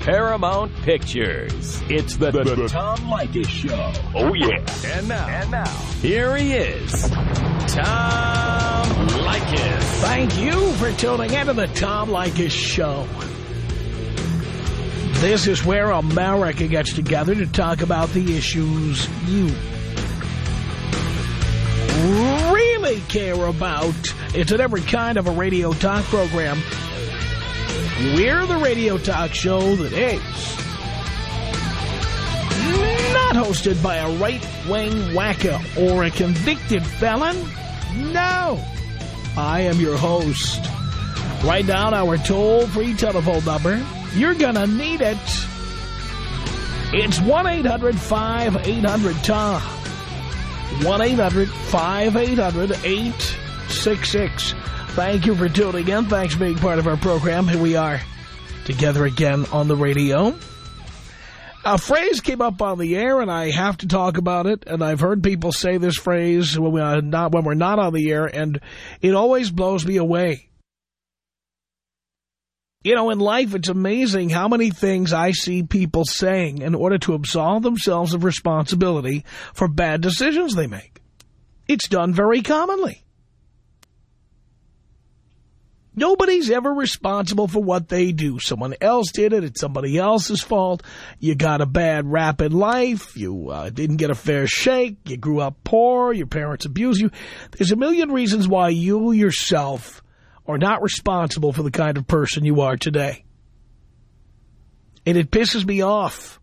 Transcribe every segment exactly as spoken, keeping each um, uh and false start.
Paramount Pictures. It's the, the, the Tom Leykis Show. Oh, yeah. And now, and now, here he is, Tom Leykis. Thank you for tuning into the Tom Leykis Show. This is where America gets together to talk about the issues you really care about. It's in every kind of a radio talk program. We're the radio talk show that is not hosted by a right-wing wacko or a convicted felon. No. I am your host. Write down our toll-free telephone number. You're gonna need it. It's one eight hundred five eight hundred Tom. one eight hundred five eight hundred eight six six. Thank you for tuning in. Thanks for being part of our program. Here we are together again on the radio. A phrase came up on the air, and I have to talk about it. And I've heard people say this phrase when, we are not, when we're not on the air, and it always blows me away. You know, in life, it's amazing how many things I see people saying in order to absolve themselves of responsibility for bad decisions they make. It's done very commonly. Nobody's ever responsible for what they do. Someone else did it. It's somebody else's fault. You got a bad rap in life. You uh, didn't get a fair shake. You grew up poor. Your parents abused you. There's a million reasons why you yourself are not responsible for the kind of person you are today. And it pisses me off.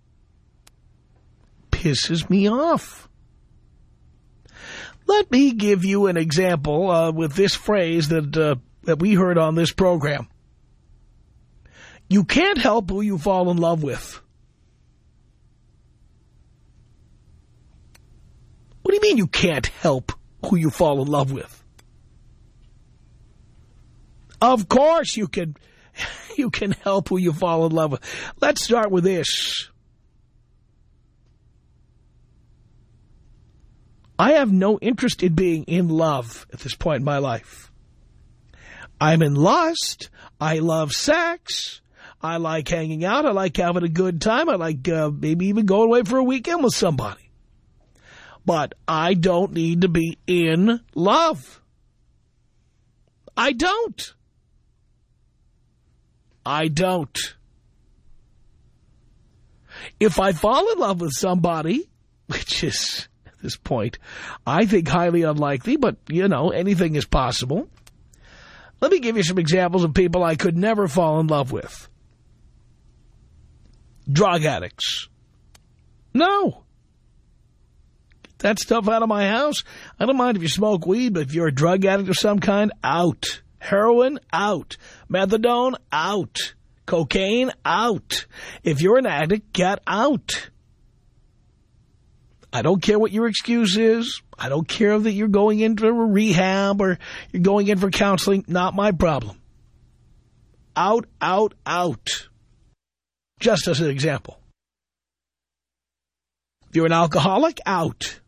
Pisses me off. Let me give you an example uh, with this phrase that... Uh, that we heard on this program. You can't help who you fall in love with. What do you mean you can't help who you fall in love with? Of course you can, you can help who you fall in love with. Let's start with this. I have no interest in being in love at this point in my life. I'm in lust. I love sex. I like hanging out. I like having a good time. I like uh, maybe even going away for a weekend with somebody. But I don't need to be in love. I don't. I don't. If I fall in love with somebody, which is, at this point, I think highly unlikely, but, you know, anything is possible. Let me give you some examples of people I could never fall in love with. Drug addicts. No. Get that stuff out of my house. I don't mind if you smoke weed, but if you're a drug addict of some kind, out. Heroin, out. Methadone, out. Cocaine, out. If you're an addict, get out. I don't care what your excuse is. I don't care that you're going into a rehab or you're going in for counseling. Not my problem. Out, out, out. Just as an example. If you're an alcoholic, out.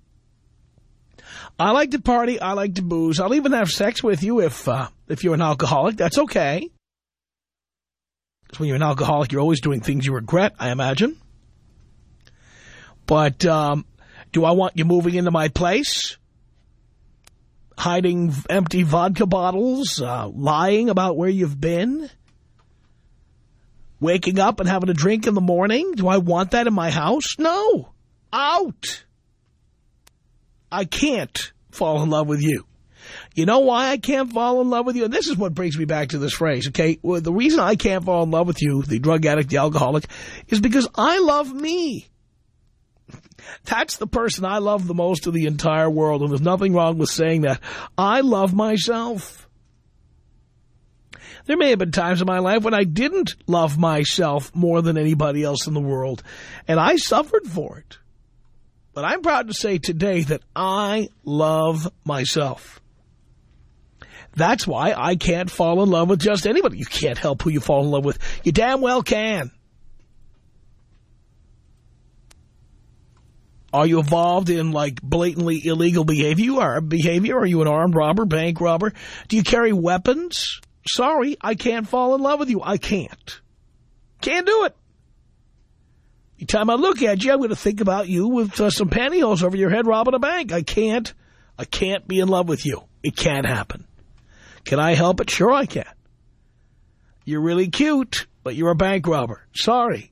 I like to party. I like to booze. I'll even have sex with you if, uh, if you're an alcoholic. That's okay. Because when you're an alcoholic, you're always doing things you regret, I imagine. But um, do I want you moving into my place? Hiding empty vodka bottles? Uh, lying about where you've been? Waking up and having a drink in the morning? Do I want that in my house? No. Out. I can't fall in love with you. You know why I can't fall in love with you? And this is what brings me back to this phrase, okay? Well, the reason I can't fall in love with you, the drug addict, the alcoholic, is because I love me. That's the person I love the most in the entire world, and there's nothing wrong with saying that. I love myself. There may have been times in my life when I didn't love myself more than anybody else in the world, and I suffered for it. But I'm proud to say today that I love myself. That's why I can't fall in love with just anybody. You can't help who you fall in love with. You damn well can. Are you involved in, like, blatantly illegal behavior? You are behavior? Are you an armed robber, bank robber? Do you carry weapons? Sorry, I can't fall in love with you. I can't. Can't do it. Every time I look at you, I'm going to think about you with uh, some pantyhose over your head robbing a bank. I can't. I can't be in love with you. It can't happen. Can I help it? Sure I can. You're really cute, but you're a bank robber. Sorry.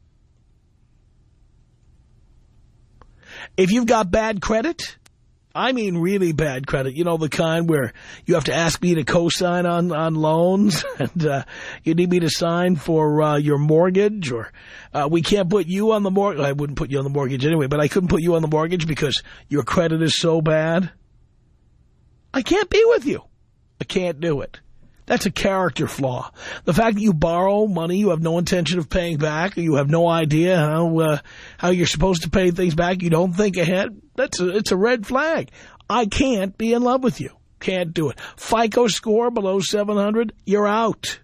If you've got bad credit, I mean really bad credit, you know, the kind where you have to ask me to co-sign on, on loans and uh, you need me to sign for uh, your mortgage, or uh, we can't put you on the mortgage. I wouldn't put you on the mortgage anyway, but I couldn't put you on the mortgage because your credit is so bad. I can't be with you. I can't do it. That's a character flaw. The fact that you borrow money you have no intention of paying back, or you have no idea how uh, how you're supposed to pay things back, you don't think ahead, that's a, it's a red flag. I can't be in love with you. Can't do it. FICO score below seven hundred, you're out.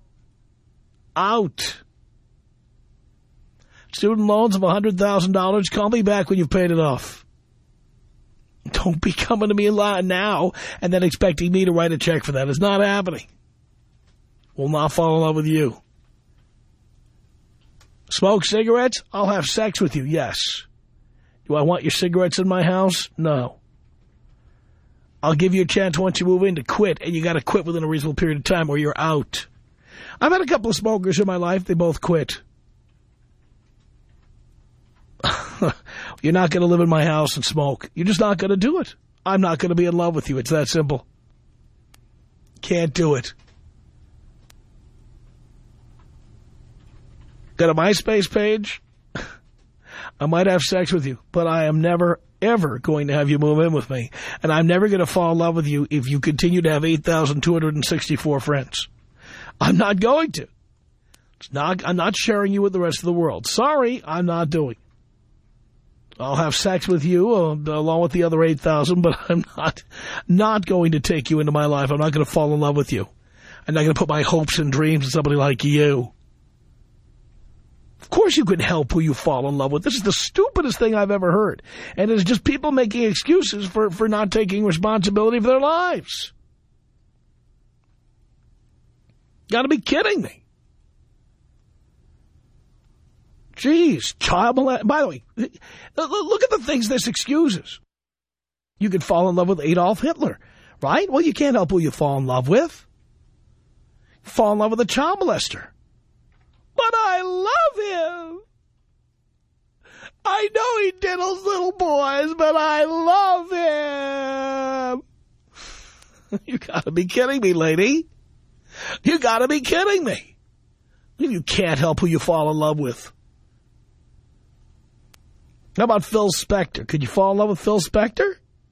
Out. Student loans of one hundred thousand dollars, call me back when you've paid it off. Don't be coming to me now and then expecting me to write a check for that. It's not happening. Will not fall in love with you. Smoke cigarettes? I'll have sex with you, yes. Do I want your cigarettes in my house? No. I'll give you a chance once you move in to quit, and you got to quit within a reasonable period of time or you're out. I've had a couple of smokers in my life. They both quit. You're not going to live in my house and smoke. You're just not going to do it. I'm not going to be in love with you. It's that simple. Can't do it. Got a MySpace page? I might have sex with you, but I am never, ever going to have you move in with me. And I'm never going to fall in love with you if you continue to have eight thousand two hundred sixty-four friends. I'm not going to. It's not, I'm not sharing you with the rest of the world. Sorry, I'm not doing it. I'll have sex with you uh, along with the other eight thousand, but I'm not not going to take you into my life. I'm not going to fall in love with you. I'm not going to put my hopes and dreams in somebody like you. Of course you can help who you fall in love with. This is the stupidest thing I've ever heard. And it's just people making excuses for, for not taking responsibility for their lives. Got to be kidding me. Jeez, child molest. By the way, look at the things this excuses. You could fall in love with Adolf Hitler, right? Well, you can't help who you fall in love with. Fall in love with a child molester. But I love him. I know he diddles little boys, but I love him. You gotta be kidding me, lady. You gotta be kidding me. You can't help who you fall in love with. How about Phil Spector? Could you fall in love with Phil Spector?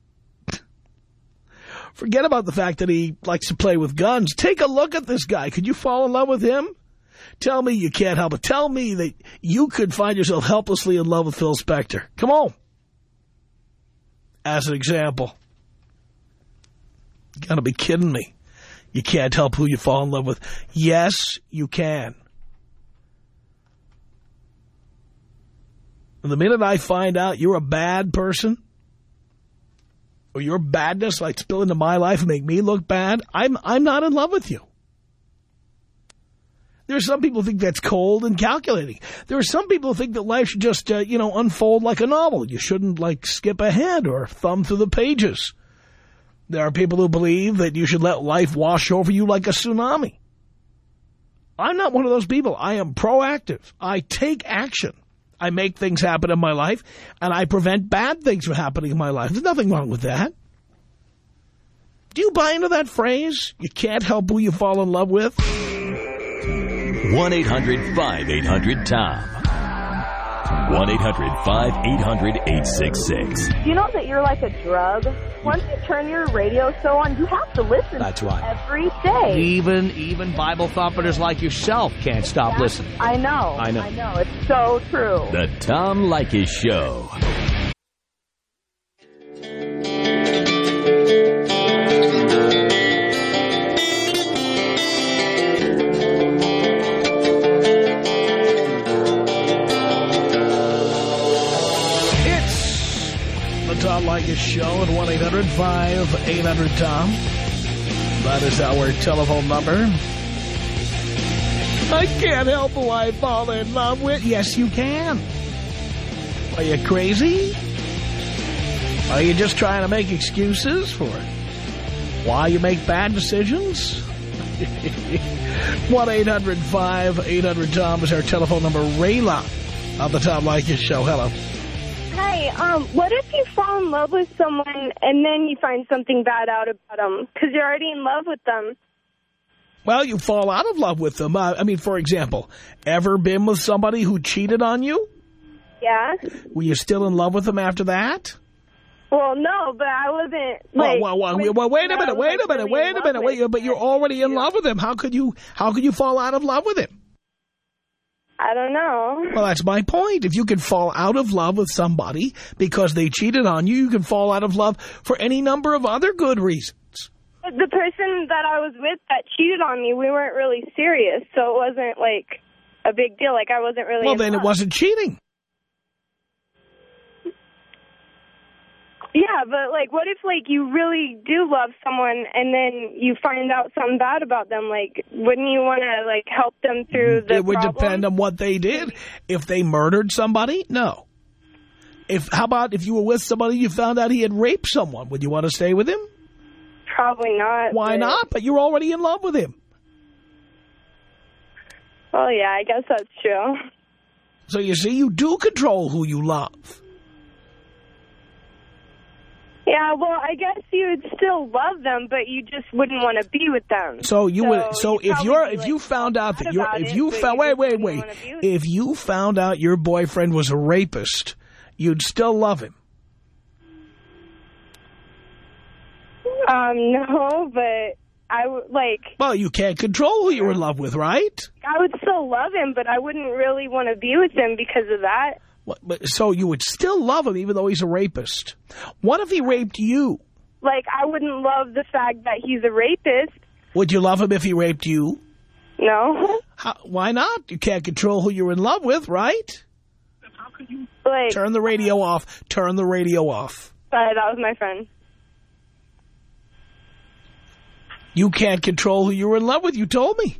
Forget about the fact that he likes to play with guns. Take a look at this guy. Could you fall in love with him? Tell me you can't help it. Tell me that you could find yourself helplessly in love with Phil Spector. Come on. As an example. You gotta be kidding me. You can't help who you fall in love with. Yes, you can. The minute I find out you're a bad person, or your badness like spill into my life and make me look bad, I'm I'm not in love with you. There are some people who think that's cold and calculating. There are some people who think that life should just, uh, you know, unfold like a novel. You shouldn't, like, skip ahead or thumb through the pages. There are people who believe that you should let life wash over you like a tsunami. I'm not one of those people. I am proactive. I take action. I make things happen in my life, and I prevent bad things from happening in my life. There's nothing wrong with that. Do you buy into that phrase? You can't help who you fall in love with? one eight hundred five eight hundred Tom. one eight hundred five eight hundred eight six six. Do you know that you're like a drug? Once you turn your radio show on, you have to listen. That's right. Every day. Even even Bible thumpers like yourself can't stop yeah, listening. I know. I know. I know. It's so true. The Tom Leykis Show. Tom Leykis Show at one eight hundred five eight hundred Tom. That is our telephone number. I can't help who I fall in love with. Yes, you can. Are you crazy? Are you just trying to make excuses for why you make bad decisions? one eight hundred five eight hundred Tom is our telephone number. Rayla on the Tom Leykis Show. Hello. Hi, um, what if you fall in love with someone and then you find something bad out about them because you're already in love with them? Well, you fall out of love with them. Uh, I mean, for example, ever been with somebody who cheated on you? Yeah. Were you still in love with them after that? Well, no, but I wasn't, like... Well, well, well, well wait a minute, wait a minute, wait a minute, wait, but you're already in love with him. How could you, how could you fall out of love with him? I don't know. Well, that's my point. If you can fall out of love with somebody because they cheated on you, you can fall out of love for any number of other good reasons. But the person that I was with that cheated on me, we weren't really serious, so it wasn't, like, a big deal. Like, I wasn't really Well, then love. It wasn't cheating. Yeah, but, like, what if, like, you really do love someone and then you find out something bad about them? Like, wouldn't you want to, like, help them through the It would problem? depend on what they did. If they murdered somebody, no. If How about if you were with somebody you found out he had raped someone? Would you want to stay with him? Probably not. Why but... not? But you're already in love with him. Well, yeah, I guess that's true. So you see, you do control who you love. Yeah, well, I guess you would still love them, but you just wouldn't want to be with them. So you so would. So if you're, if like, you found out that you're, if it, you found, wait, wait, wait, if them. you found out your boyfriend was a rapist, you'd still love him. Um, no, but I would like. Well, you can't control who you're in love with, right? I would still love him, but I wouldn't really want to be with him because of that. What, but, so you would still love him even though he's a rapist. What if he raped you? Like, I wouldn't love the fact that he's a rapist. Would you love him if he raped you? No. How, why not? You can't control who you're in love with, right? How could you? Like, turn the radio off. Turn the radio off. Sorry, that was my friend. You can't control who you're in love with. You told me.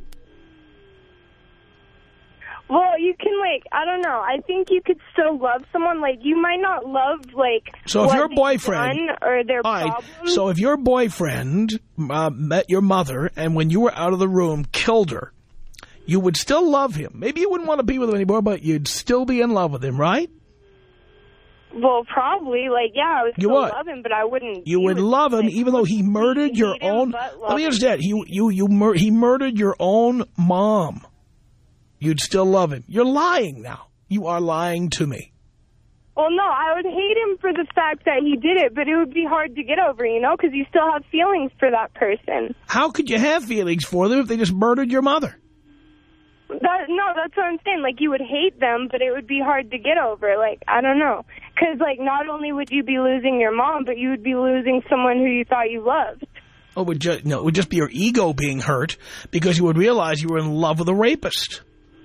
Well, you can, like, I don't know. I think you could still love someone. Like, you might not love, like, so if what your boyfriend, done or their all right, problems. So if your boyfriend uh, met your mother and when you were out of the room killed her, you would still love him. Maybe you wouldn't want to be with him anymore, but you'd still be in love with him, right? Well, probably. Like, yeah, I would you still would. love him, but I wouldn't. You would love him, like, even though he murdered your own. Let me understand. He you you mur he murdered your own mom. You'd still love him. You're lying now. You are lying to me. Well, no, I would hate him for the fact that he did it, but it would be hard to get over, you know, because you still have feelings for that person. How could you have feelings for them if they just murdered your mother? That, no, that's what I'm saying. Like, you would hate them, but it would be hard to get over. Like, I don't know. Because, like, not only would you be losing your mom, but you would be losing someone who you thought you loved. Oh, it would just, no, it would just be your ego being hurt because you would realize you were in love with a rapist.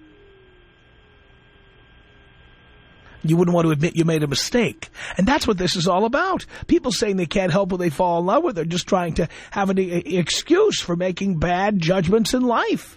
You wouldn't want to admit you made a mistake. And that's what this is all about. People saying they can't help who they fall in love with. They're just trying to have an excuse for making bad judgments in life.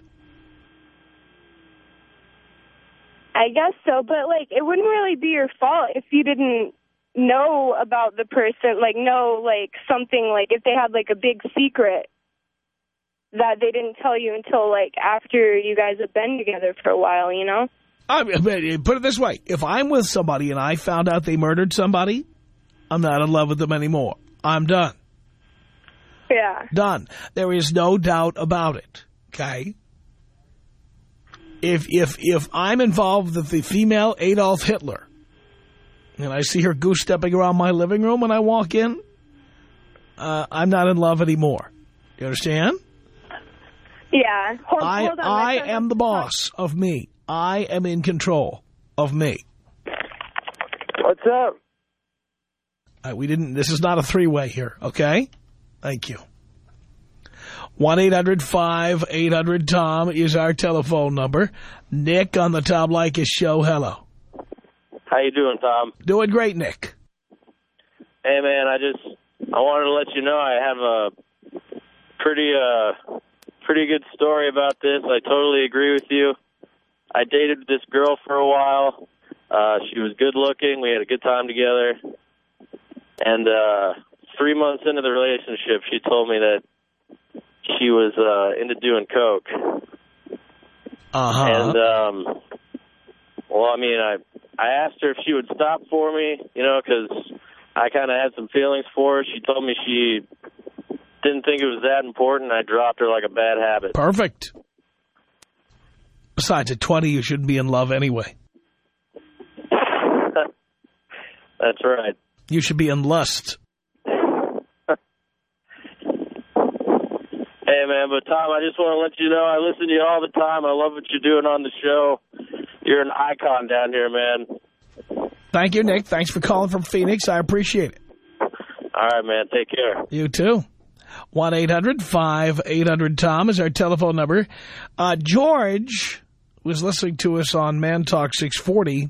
I guess so, but, like, it wouldn't really be your fault if you didn't know about the person, like, know, like, something, like, if they had, like, a big secret that they didn't tell you until, like, after you guys have been together for a while, you know? I mean, put it this way. If I'm with somebody and I found out they murdered somebody, I'm not in love with them anymore. I'm done. Yeah. Done. There is no doubt about it. Okay? If, if, if I'm involved with the female Adolf Hitler and I see her goose-stepping around my living room when I walk in, uh, I'm not in love anymore. You understand? Yeah. Hold, I, hold on. I am the boss of me. I am in control of me. What's up? Uh, we didn't. This is not a three-way here, okay? Thank you. one eight hundred five eight hundred Tom is our telephone number. Nick on the Tom Leykis Show. Hello. How you doing, Tom? Doing great, Nick. Hey, man, I just I wanted to let you know I have a pretty uh pretty good story about this. I totally agree with you. I dated this girl for a while. Uh, she was good looking. We had a good time together. And uh, three months into the relationship, she told me that she was uh, into doing coke. Uh-huh. And, um, well, I mean, I I asked her if she would stop for me, you know, because I kind of had some feelings for her. She told me she didn't think it was that important. I dropped her like a bad habit. Perfect. Besides, at twenty, you shouldn't be in love anyway. That's right. You should be in lust. Hey, man, but Tom, I just want to let you know I listen to you all the time. I love what you're doing on the show. You're an icon down here, man. Thank you, Nick. Thanks for calling from Phoenix. I appreciate it. All right, man. Take care. You too. one eight hundred five eight hundred Tom is our telephone number. Uh, George was listening to us on Man Talk six forty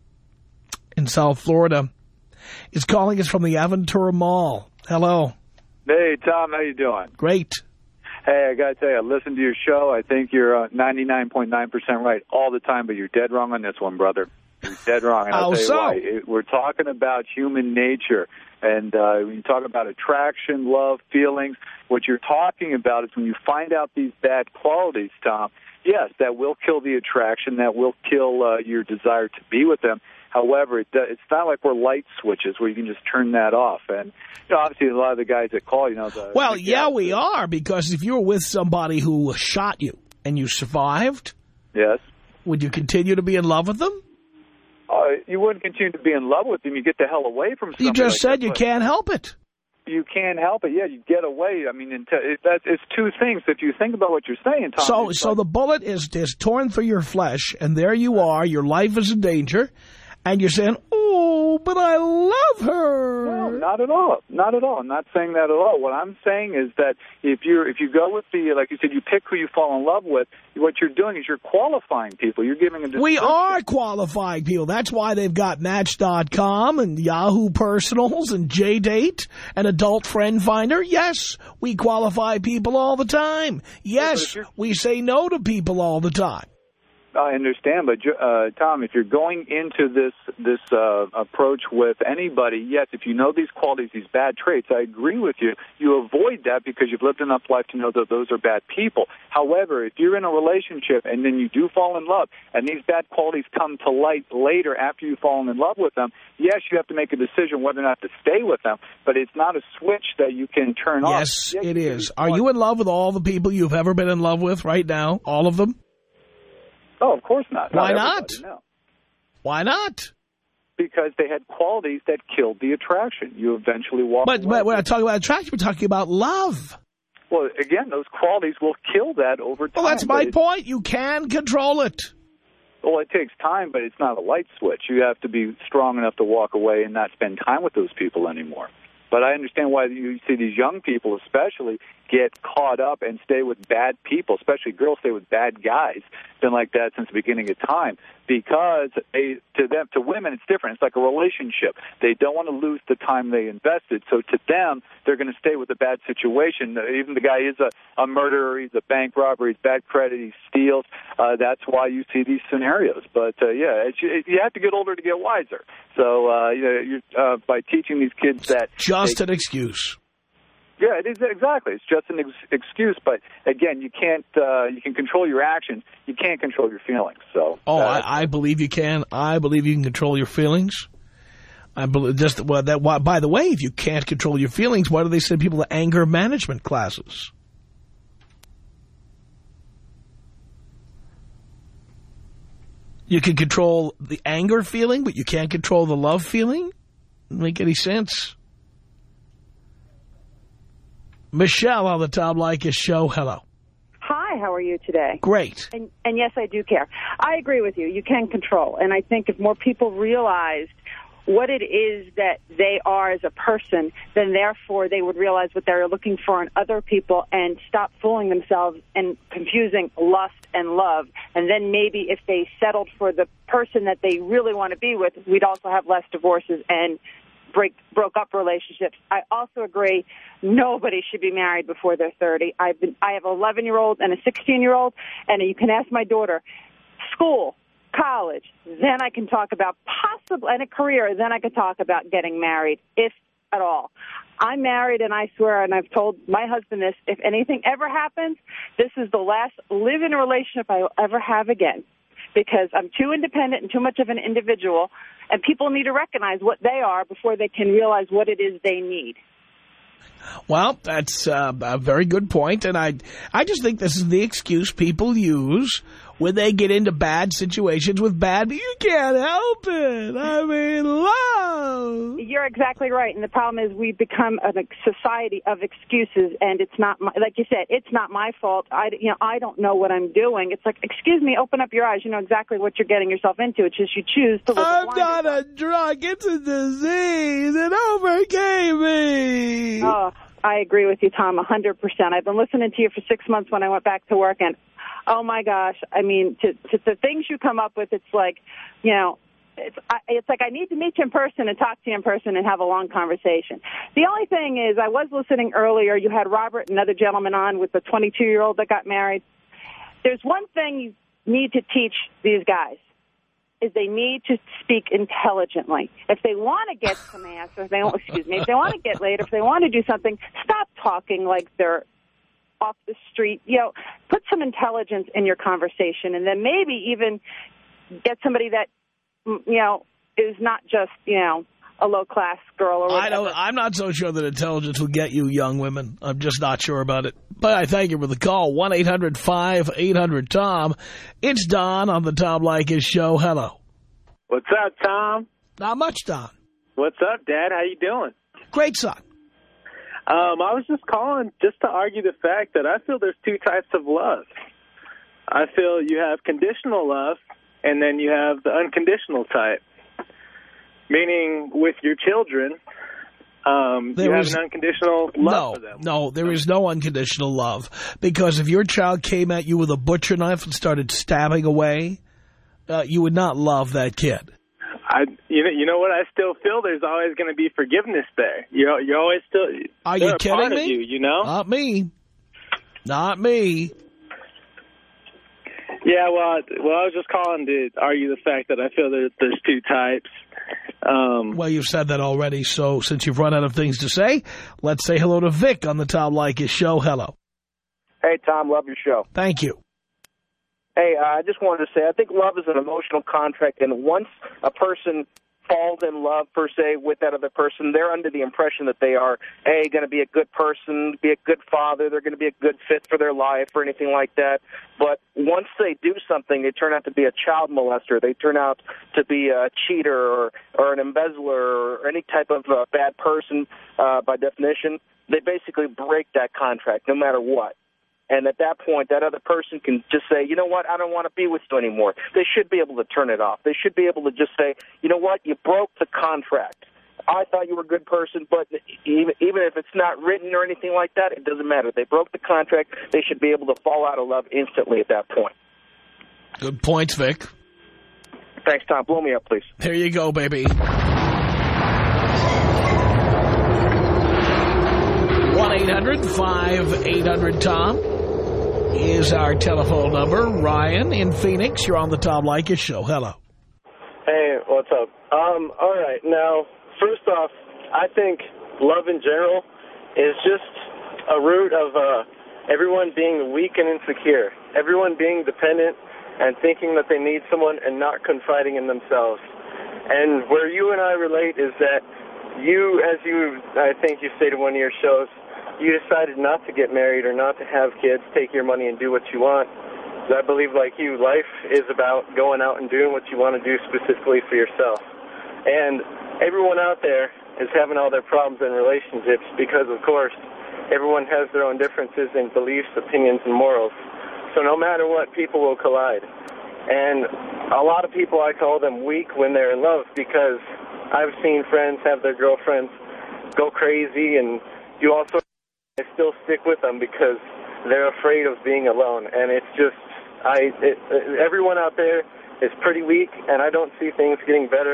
in South Florida. Is calling us from the Aventura Mall. Hello. Hey, Tom. How you doing? Great. Hey, I got to tell you, I listen to your show. I think you're ninety-nine point nine percent right all the time, but you're dead wrong on this one, brother. You're dead wrong. And I'll How tell you so? why. It, we're talking about human nature. And uh, when you talk about attraction, love, feelings, what you're talking about is when you find out these bad qualities, Tom, yes, that will kill the attraction. That will kill uh, your desire to be with them. However, it, it's not like we're light switches where you can just turn that off. And you know, obviously, a lot of the guys that call, you know, the, well, the yeah, we are, because if you were with somebody who shot you and you survived, yes, would you continue to be in love with them? Uh, you wouldn't continue to be in love with them. You get the hell away from somebody. You just like said that, you can't help it. You can't help it. Yeah, you get away. I mean, it, that, it's two things. If you think about what you're saying, Tom. So, so like, the bullet is, is torn through your flesh, and there you are. Your life is in danger. And you're saying, oh, but I love her. No, not at all. Not at all. I'm not saying that at all. What I'm saying is that if you're if you go with the, like you said, you pick who you fall in love with, what you're doing is you're qualifying people. You're giving a description. We are qualifying people. That's why they've got Match dot com and Yahoo Personals and J-Date and Adult Friend Finder. Yes, we qualify people all the time. Yes, we say no to people all the time. I understand, but uh, Tom, if you're going into this this uh, approach with anybody, yes, if you know these qualities, these bad traits, I agree with you. You avoid that because you've lived enough life to know that those are bad people. However, if you're in a relationship and then you do fall in love, and these bad qualities come to light later after you've fallen in love with them, yes, you have to make a decision whether or not to stay with them, but it's not a switch that you can turn off. Yes, it is. Are you in love with all the people you've ever been in love with right now? All of them? Oh, of course not. Why not? not? Why not? Because they had qualities that killed the attraction. You eventually walk but, away. But we're not talking about attraction. We're talking about love. Well, again, those qualities will kill that over time. Well, that's my point. You can control it. Well, it takes time, but it's not a light switch. You have to be strong enough to walk away and not spend time with those people anymore. But I understand why you see these young people especially get caught up and stay with bad people, especially girls stay with bad guys. Been like that since the beginning of time. Because they, to them, to women, it's different. It's like a relationship. They don't want to lose the time they invested. So to them, they're going to stay with a bad situation. Even the guy is a, a murderer, he's a bank robber, he's bad credit, he steals. Uh, that's why you see these scenarios. But, uh, yeah, it's, you have to get older to get wiser. So uh, you know, you're, uh, by teaching these kids that... Just they, an excuse. Yeah, it is exactly. It's just an ex excuse, but again, you can't. Uh, you can control your actions. You can't control your feelings. So. Oh, uh, I, I believe you can. I believe you can control your feelings. I believe just well, that. Why, by the way, if you can't control your feelings, why do they send people to anger management classes? You can control the anger feeling, but you can't control the love feeling? Doesn't make any sense. Michelle on the Tom Leykis show. Hello. Hi, how are you today? Great. And, and yes, I do care. I agree with you. You can control. And I think if more people realized what it is that they are as a person, then therefore they would realize what they're looking for in other people and stop fooling themselves and confusing lust and love. And then maybe if they settled for the person that they really want to be with, we'd also have less divorces and break broke up relationships. I also agree nobody should be married before they're thirty. I've been, I have an eleven-year-old and a sixteen-year-old, and you can ask my daughter, school, college, then I can talk about possible, and a career, then I can talk about getting married, if at all. I'm married, and I swear, and I've told my husband this, if anything ever happens, this is the last live-in relationship I will ever have again, because I'm too independent and too much of an individual, and people need to recognize what they are before they can realize what it is they need. Well, that's uh, a very good point, and I, I just think this is the excuse people use when they get into bad situations with bad. You can't help it. I mean, love. You're exactly right, and the problem is we become a society of excuses, and it's not my, like you said, it's not my fault. I, you know, I don't know what I'm doing. It's like, excuse me, open up your eyes. You know exactly what you're getting yourself into. It's just you choose to live. I'm not a drug. It's a disease. It overcame me. Oh, I agree with you, Tom, one hundred percent. I've been listening to you for six months when I went back to work, and oh, my gosh, I mean, to, to the things you come up with, it's like, you know, it's, I, it's like I need to meet you in person and talk to you in person and have a long conversation. The only thing is, I was listening earlier, you had Robert, another gentleman on with the twenty-two-year-old that got married. There's one thing you need to teach these guys, is they need to speak intelligently. If they want to get some answers, they don't, excuse me, if they want to get laid, if they want to do something, stop talking like they're off the street. You know, put some intelligence in your conversation, and then maybe even get somebody that, you know, is not just, you know, a low-class girl or whatever. I don't, I'm not so sure that intelligence will get you young women. I'm just not sure about it. But I thank you for the call. one eight hundred five eight hundred Tom. It's Don on the Tom Leykis Show. Hello. What's up, Tom? Not much, Don. What's up, Dad? How you doing? Great, son. Um, I was just calling just to argue the fact that I feel there's two types of love. I feel you have conditional love, and then you have the unconditional type. Meaning, with your children, um, you have is, an unconditional love no, for them. No, there is no unconditional love. Because if your child came at you with a butcher knife and started stabbing away, uh, you would not love that kid. I, you know, you know what? I still feel there's always going to be forgiveness there. You're, you're always still. Are you kidding part me? Of you, you know, not me, not me. Yeah, well, well, I was just calling to argue the fact that I feel that there's two types. Um, well, you've said that already, so since you've run out of things to say, let's say hello to Vic on the Tom Leykis Show. Hello. Hey, Tom, love your show. Thank you. Hey, uh, I just wanted to say, I think love is an emotional contract, and once a person falls in love, per se, with that other person, they're under the impression that they are, A, going to be a good person, be a good father, they're going to be a good fit for their life or anything like that. But once they do something, they turn out to be a child molester. They turn out to be a cheater or, or an embezzler or any type of uh, bad person uh, by definition. They basically break that contract no matter what. And at that point, that other person can just say, you know what, I don't want to be with you anymore. They should be able to turn it off. They should be able to just say, you know what, you broke the contract. I thought you were a good person, but even, even if it's not written or anything like that, it doesn't matter. They broke the contract. They should be able to fall out of love instantly at that point. Good points, Vic. Thanks, Tom. Blow me up, please. There you go, baby. one eight hundred five eight hundred Tom is our telephone number. Ryan in Phoenix, you're on the Tom Leykis Show. Hello. Hey, what's up? Um, all right, now, first off, I think love in general is just a root of uh, everyone being weak and insecure, everyone being dependent and thinking that they need someone and not confiding in themselves. And where you and I relate is that you, as you, I think you stated one of your shows, you decided not to get married or not to have kids, take your money and do what you want. So I believe, like you, life is about going out and doing what you want to do specifically for yourself. And everyone out there is having all their problems in relationships because, of course, everyone has their own differences in beliefs, opinions, and morals. So no matter what, people will collide. And a lot of people, I call them weak when they're in love because I've seen friends have their girlfriends go crazy, and you also I still stick with them because they're afraid of being alone. And it's just, I, it, everyone out there is pretty weak, and I don't see things getting better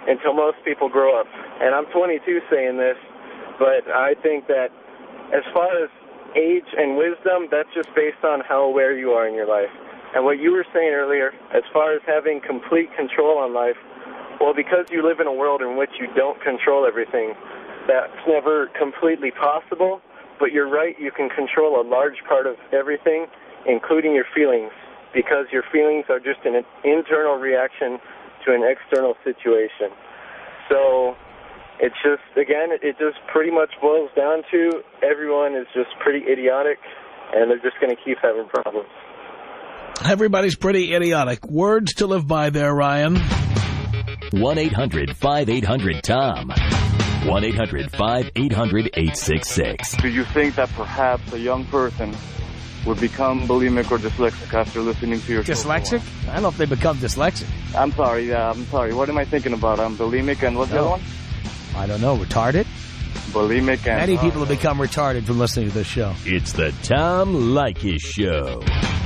until most people grow up. And I'm twenty-two saying this, but I think that as far as age and wisdom, that's just based on how aware you are in your life. And what you were saying earlier, as far as having complete control on life, well, because you live in a world in which you don't control everything, that's never completely possible. But you're right, you can control a large part of everything, including your feelings, because your feelings are just an internal reaction to an external situation. So it's just, again, it just pretty much boils down to everyone is just pretty idiotic, and they're just going to keep having problems. Everybody's pretty idiotic. Words to live by there, Ryan. one eight hundred five eight hundred Tom. one eight hundred five eight hundred eight six six. Do you think that perhaps a young person would become bulimic or dyslexic after listening to your Dyslexic? show? I don't know if they become dyslexic. I'm sorry, uh, I'm sorry. What am I thinking about? I'm bulimic and what's No. the other one? I don't know. Retarded? Bulimic and... Many uh, people have become retarded from listening to this show. It's the Tom Leykis Show.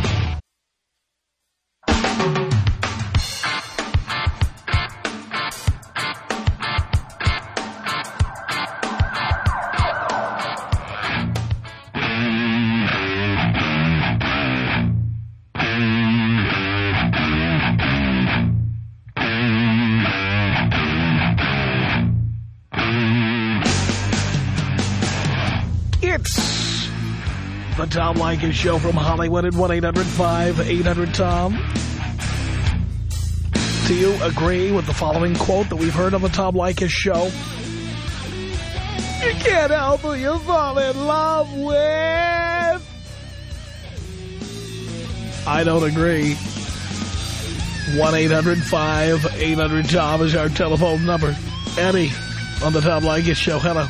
It's the Tom Leykis Show from Hollywood at one eight hundred five eight hundred Tom. Do you agree with the following quote that we've heard on the Tom Leykis Show? You can't help who you fall in love with. I don't agree. one eight hundred five eight hundred Tom is our telephone number. Eddie on the Tom Leykis Show. Hello.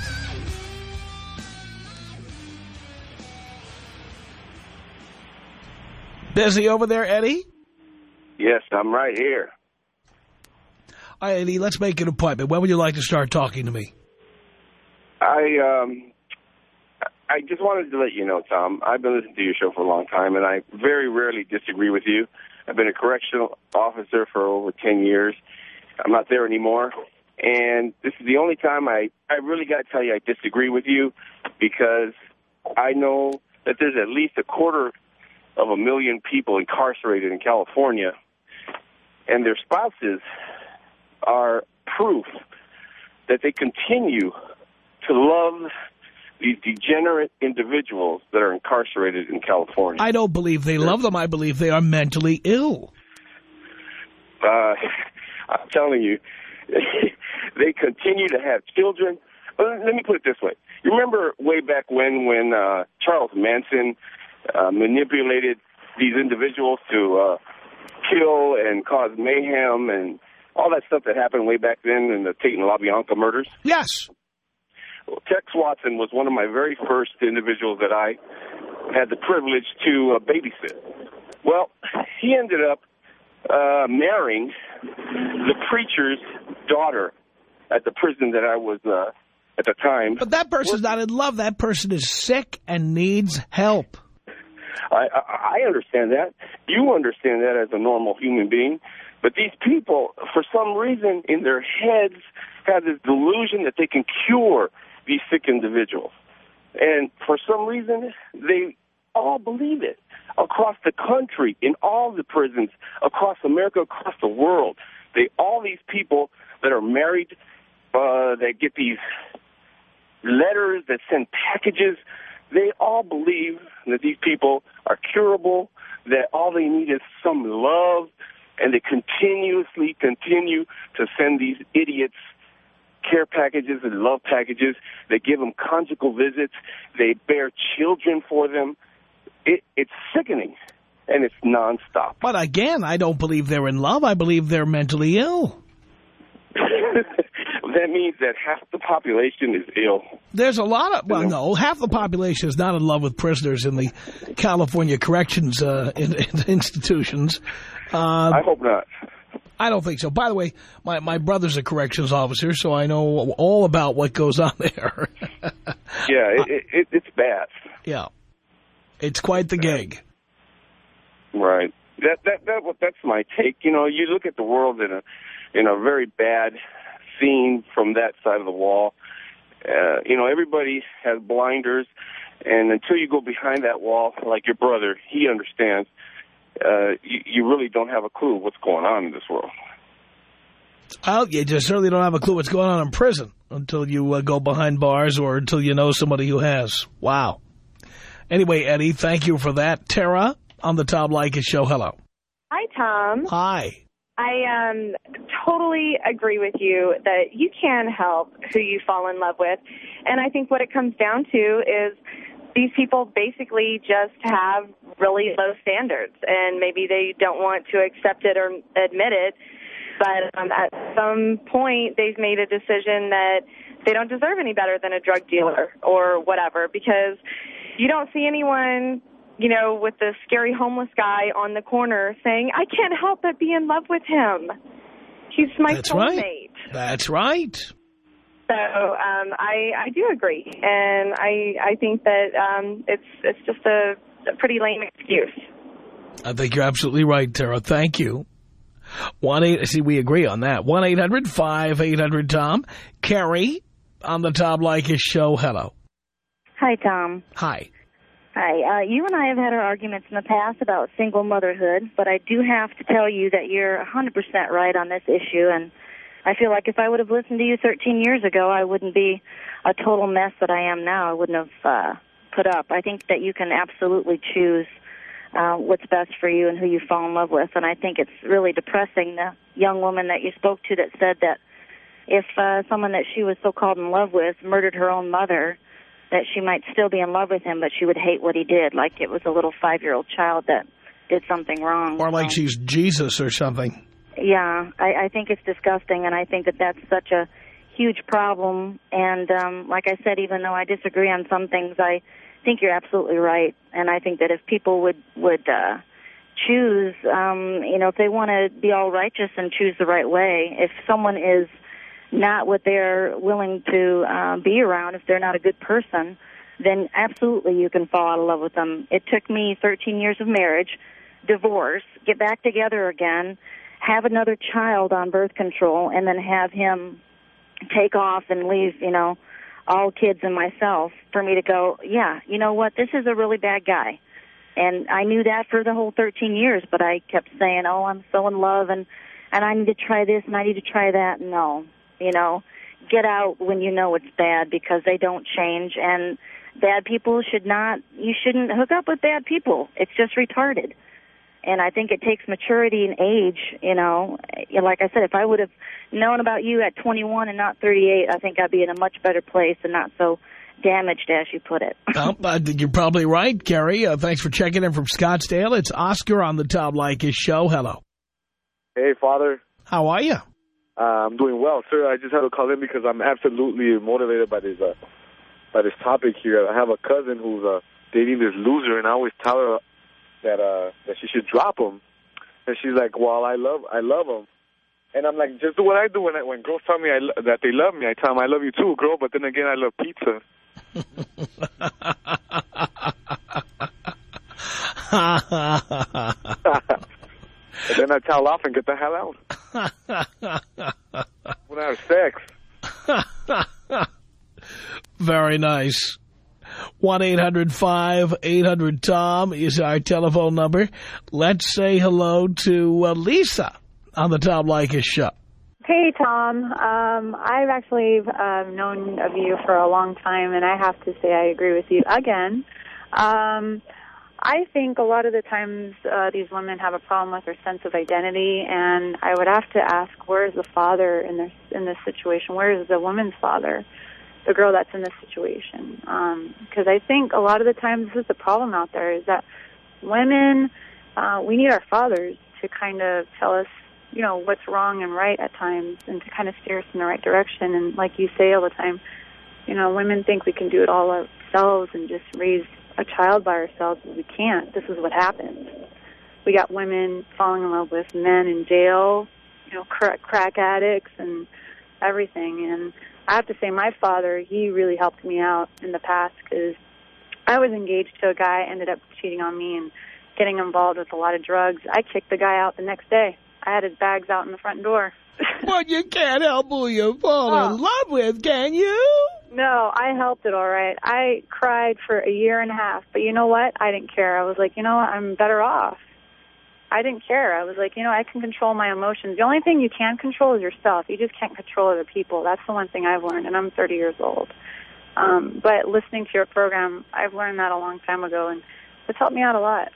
Busy over there, Eddie? Yes, I'm right here. All right, Eddie, let's make an appointment. When would you like to start talking to me? I um, I just wanted to let you know, Tom, I've been listening to your show for a long time, and I very rarely disagree with you. I've been a correctional officer for over ten years. I'm not there anymore. And this is the only time I, I really got to tell you I disagree with you, because I know that there's at least a quarter of a million people incarcerated in California, and their spouses are proof that they continue to love these degenerate individuals that are incarcerated in California. I don't believe they love them. I believe they are mentally ill. Uh, I'm telling you, they continue to have children. Let me put it this way. You remember way back when, when uh, Charles Manson Uh, manipulated these individuals to uh, kill and cause mayhem and all that stuff that happened way back then in the Tate and LaBianca murders? Yes. Well, Tex Watson was one of my very first individuals that I had the privilege to uh, babysit. Well, he ended up uh, marrying the preacher's daughter at the prison that I was uh, at the time. But that person's not in love. That person is sick and needs help. I, I, I understand that. You understand that as a normal human being. But these people, for some reason, in their heads, have this delusion that they can cure these sick individuals. And for some reason, they all believe it. Across the country, in all the prisons, across America, across the world, they all these people that are married, uh, that get these letters, that send packages, they all believe that these people are curable, that all they need is some love, and they continuously continue to send these idiots care packages and love packages. They give them conjugal visits. They bear children for them. It, it's sickening, and it's nonstop. But again, I don't believe they're in love. I believe they're mentally ill. That means that half the population is ill. There's a lot of, well, no, half the population is not in love with prisoners in the California corrections uh, in, in institutions. Uh, I hope not. I don't think so. By the way, my, my brother's a corrections officer, so I know all about what goes on there. Yeah, it, it, it's bad. Yeah. It's quite the gig. Right. That that that that's my take. You know, you look at the world in a in a very bad seen from that side of the wall. Uh, you know, everybody has blinders, and until you go behind that wall, like your brother, he understands, uh, you, you really don't have a clue what's going on in this world. Well, you just certainly don't have a clue what's going on in prison until you uh, go behind bars or until you know somebody who has. Wow. Anyway, Eddie, thank you for that. Tara, on the Tom Leykis Show, hello. Hi, Tom. Hi. I um, totally agree with you that you can help who you fall in love with. And I think what it comes down to is these people basically just have really low standards, and maybe they don't want to accept it or admit it. But um, at some point, they've made a decision that they don't deserve any better than a drug dealer or whatever, because you don't see anyone, you know, with the scary homeless guy on the corner saying, I can't help but be in love with him. He's my That's soulmate. Right. That's right. So um, I, I do agree, and I I think that um, it's it's just a, a pretty lame excuse. I think you're absolutely right, Tara. Thank you. One eight. See, we agree on that. one eight hundred five eight hundred Tom. Carrie, on the Tom Leykis Show. Hello. Hi, Tom. Hi. Hi. Uh, you and I have had our arguments in the past about single motherhood, but I do have to tell you that you're one hundred percent right on this issue, and I feel like if I would have listened to you thirteen years ago, I wouldn't be a total mess that I am now. I wouldn't have uh, put up. I think that you can absolutely choose Uh, what's best for you and who you fall in love with. And I think it's really depressing, the young woman that you spoke to that said that if uh, someone that she was so-called in love with murdered her own mother, that she might still be in love with him, but she would hate what he did, like it was a little five-year-old child that did something wrong. Or like so, she's Jesus or something. Yeah, I, I think it's disgusting, and I think that that's such a huge problem. And um, like I said, even though I disagree on some things, I I think you're absolutely right, and I think that if people would would uh, choose, um, you know, if they want to be all righteous and choose the right way, if someone is not what they're willing to uh, be around, if they're not a good person, then absolutely you can fall out of love with them. It took me thirteen years of marriage, divorce, get back together again, have another child on birth control, and then have him take off and leave, you know, all kids and myself, for me to go, yeah, you know what, this is a really bad guy. And I knew that for the whole thirteen years, but I kept saying, oh, I'm so in love, and, and I need to try this, and I need to try that. No, you know, get out when you know it's bad, because they don't change, and bad people should not, you shouldn't hook up with bad people. It's just retarded. And I think it takes maturity and age, you know. Like I said, if I would have known about you at twenty-one and not thirty-eight, I think I'd be in a much better place and not so damaged, as you put it. Well, I think you're probably right, Gary. Uh, thanks for checking in from Scottsdale. It's Oscar on the Tom Leykis Show. Hello. Hey, Father. How are you? Uh, I'm doing well, sir. I just had to call in because I'm absolutely motivated by this uh, by this topic here. I have a cousin who's uh, dating this loser, and I always tell her that uh, that she should drop him. And she's like, "Well, I love I love him." And I'm like, "Just do what I do when I, when girls tell me I lo- that they love me. I tell them I love you too, girl. But then again, I love pizza." And then I towel off and get the hell out. When I have sex. Very nice. one eight hundred five eight hundred Tom is our telephone number. Let's say hello to uh, Lisa on the Tom Leykis Show. Hey, Tom. Um, I've actually uh, known of you for a long time, and I have to say I agree with you again. Um, I think a lot of the times uh, these women have a problem with their sense of identity, and I would have to ask, where is the father in this in this situation? Where is the woman's father, the girl that's in this situation? Because um, I think a lot of the times this is the problem out there, is that women, uh, we need our fathers to kind of tell us, you know, what's wrong and right at times, and to kind of steer us in the right direction. And like you say all the time, you know, women think we can do it all ourselves and just raise a child by ourselves. We can't. This is what happens. We got women falling in love with men in jail, you know, crack, crack addicts and everything. And I have to say, my father, he really helped me out in the past, because I was engaged to a guy, ended up cheating on me and getting involved with a lot of drugs. I kicked the guy out the next day. I had his bags out in the front door. But you can't help who you fall Oh. in love with, can you? No, I helped it all right. I cried for a year and a half, but you know what? I didn't care. I was like, you know what? I'm better off. I didn't care. I was like, you know, I can control my emotions. The only thing you can control is yourself. You just can't control other people. That's the one thing I've learned, and I'm thirty years old. Um, but listening to your program, I've learned that a long time ago, and it's helped me out a lot.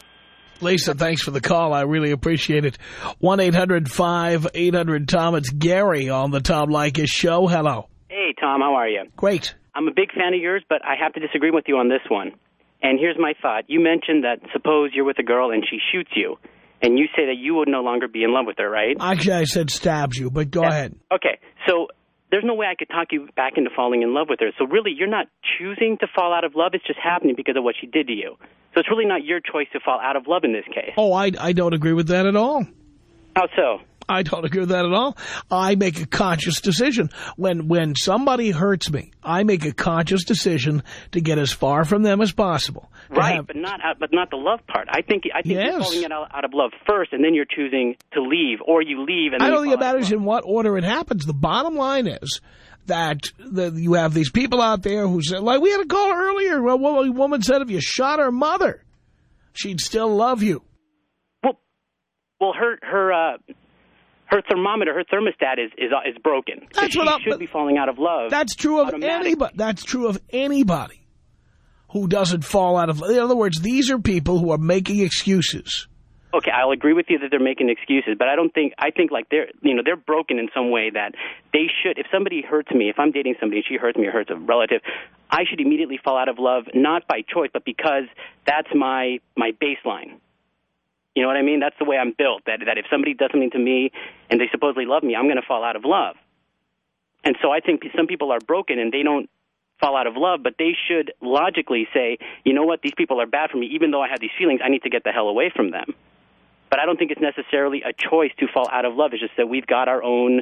Lisa, thanks for the call. I really appreciate it. one eight hundred five eight hundred Tom. It's Gary on the Tom Leykis Show. Hello. Hey, Tom, how are you? Great. I'm a big fan of yours, but I have to disagree with you on this one. And here's my thought. You mentioned that suppose you're with a girl and she shoots you, and you say that you would no longer be in love with her, right? Actually, I said stabs you, but go Yeah. ahead. Okay, so there's no way I could talk you back into falling in love with her. So really, you're not choosing to fall out of love. It's just happening because of what she did to you. So it's really not your choice to fall out of love in this case. Oh, I, I don't agree with that at all. How so? I don't agree with that at all. I make a conscious decision. When when somebody hurts me, I make a conscious decision to get as far from them as possible. Right, have, but not uh, but not the love part. I think I think Yes. you're falling out, out of love first, and then you're choosing to leave, or you leave. And then I don't you think it fall out of matters in what order it happens. The bottom line is that the, you have these people out there who say, like we had a call earlier, a woman, woman said if you shot her mother, she'd still love you. Well, well, her her uh, her thermometer, her thermostat is is is broken. So That's she what I'm, should be falling out of love. That's true of anybody. That's true of anybody who doesn't fall out of love. In other words, these are people who are making excuses. Okay, I'll agree with you that they're making excuses, but I don't think I think like they're you know they're broken in some way that they should. If somebody hurts me, if I'm dating somebody and she hurts me or hurts a relative, I should immediately fall out of love, not by choice, but because that's my my baseline. You know what I mean? That's the way I'm built. That that if somebody does something to me and they supposedly love me, I'm going to fall out of love. And so I think some people are broken and they don't fall out of love, but they should logically say, you know what, these people are bad for me. Even though I have these feelings, I need to get the hell away from them. But I don't think it's necessarily a choice to fall out of love. It's just that we've got our own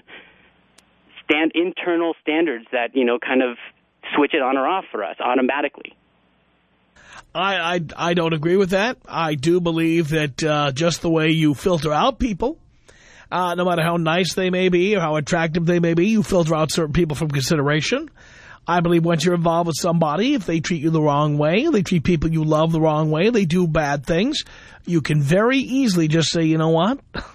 stand internal standards that, you know, kind of switch it on or off for us automatically. I, I, I don't agree with that. I do believe that uh, just the way you filter out people, uh, no matter how nice they may be or how attractive they may be, you filter out certain people from consideration. I believe once you're involved with somebody, if they treat you the wrong way, they treat people you love the wrong way, they do bad things, you can very easily just say, you know what,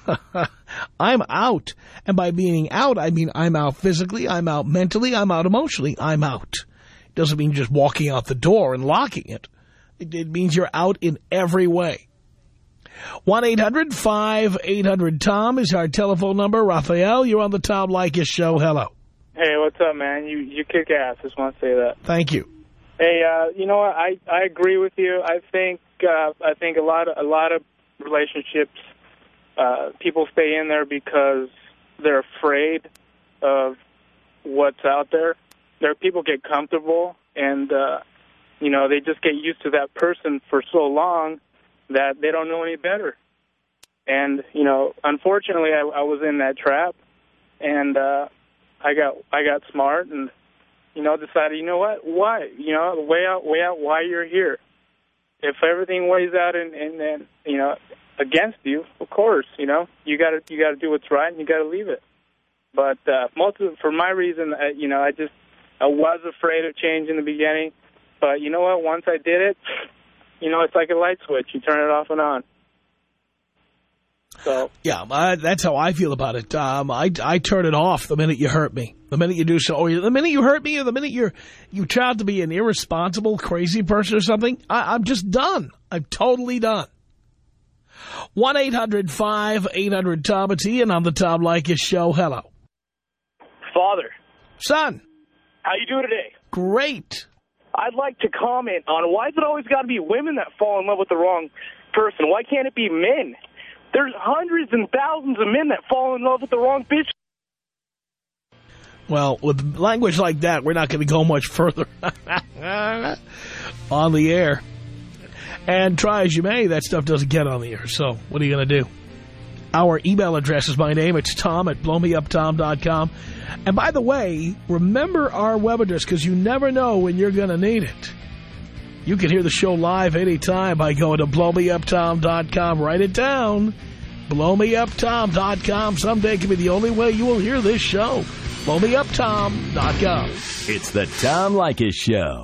I'm out. And by being out, I mean I'm out physically, I'm out mentally, I'm out emotionally, I'm out. It doesn't mean just walking out the door and locking it. It, it means you're out in every way. one eight hundred five eight hundred Tom is our telephone number. Raphael, you're on the Tom Leykis Show. Hello. Hey, what's up, man? You you kick ass. Just want to say that. Thank you. Hey, uh, you know what? I, I agree with you. I think uh, I think a lot of a lot of relationships, uh, people stay in there because they're afraid of what's out there. There, people get comfortable, and uh, you know they just get used to that person for so long that they don't know any better. And you know, unfortunately, I, I was in that trap, and uh, I got I got smart and. You know, decided, you know what, why? You know, weigh out, weigh out why you're here. If everything weighs out and, and, and you know, against you, of course, you know, you got to you got to do what's right and you got to leave it. But uh, most of, for my reason, uh, you know, I just I was afraid of change in the beginning. But you know what? Once I did it, you know, it's like a light switch. You turn it off and on. So yeah, uh, that's how I feel about it. Um, I I turn it off the minute you hurt me. The minute you do so, or the minute you hurt me, or the minute you're you try out to be an irresponsible, crazy person or something, I, I'm just done. I'm totally done. one eight hundred five eight hundred Tom. It's Ian on the Tom Leykis Show. Hello, Father. Son. How you doing today? Great. I'd like to comment on why is it always got to be women that fall in love with the wrong person? Why can't it be men? There's hundreds and thousands of men that fall in love with the wrong bitch. Well, with language like that, we're not going to go much further on the air. And try as you may, that stuff doesn't get on the air. So what are you going to do? Our email address is my name. It's Tom at blow me up tom dot com. And by the way, remember our web address because you never know when you're going to need it. You can hear the show live anytime by going to blow me up tom dot com. Write it down. blow me up tom dot com. Someday can be the only way you will hear this show. blow me up tom dot com. It's the Tom Leykis Show.